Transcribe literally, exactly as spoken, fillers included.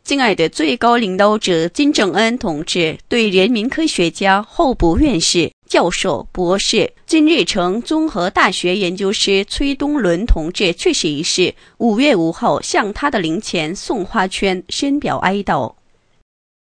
敬爱的最高领导者金正恩同志，对人民科学家、候补院士、教授、博士、金日成综合大学研究师崔东伦同志去世一事，五月五号向他的灵前送花圈，深表哀悼。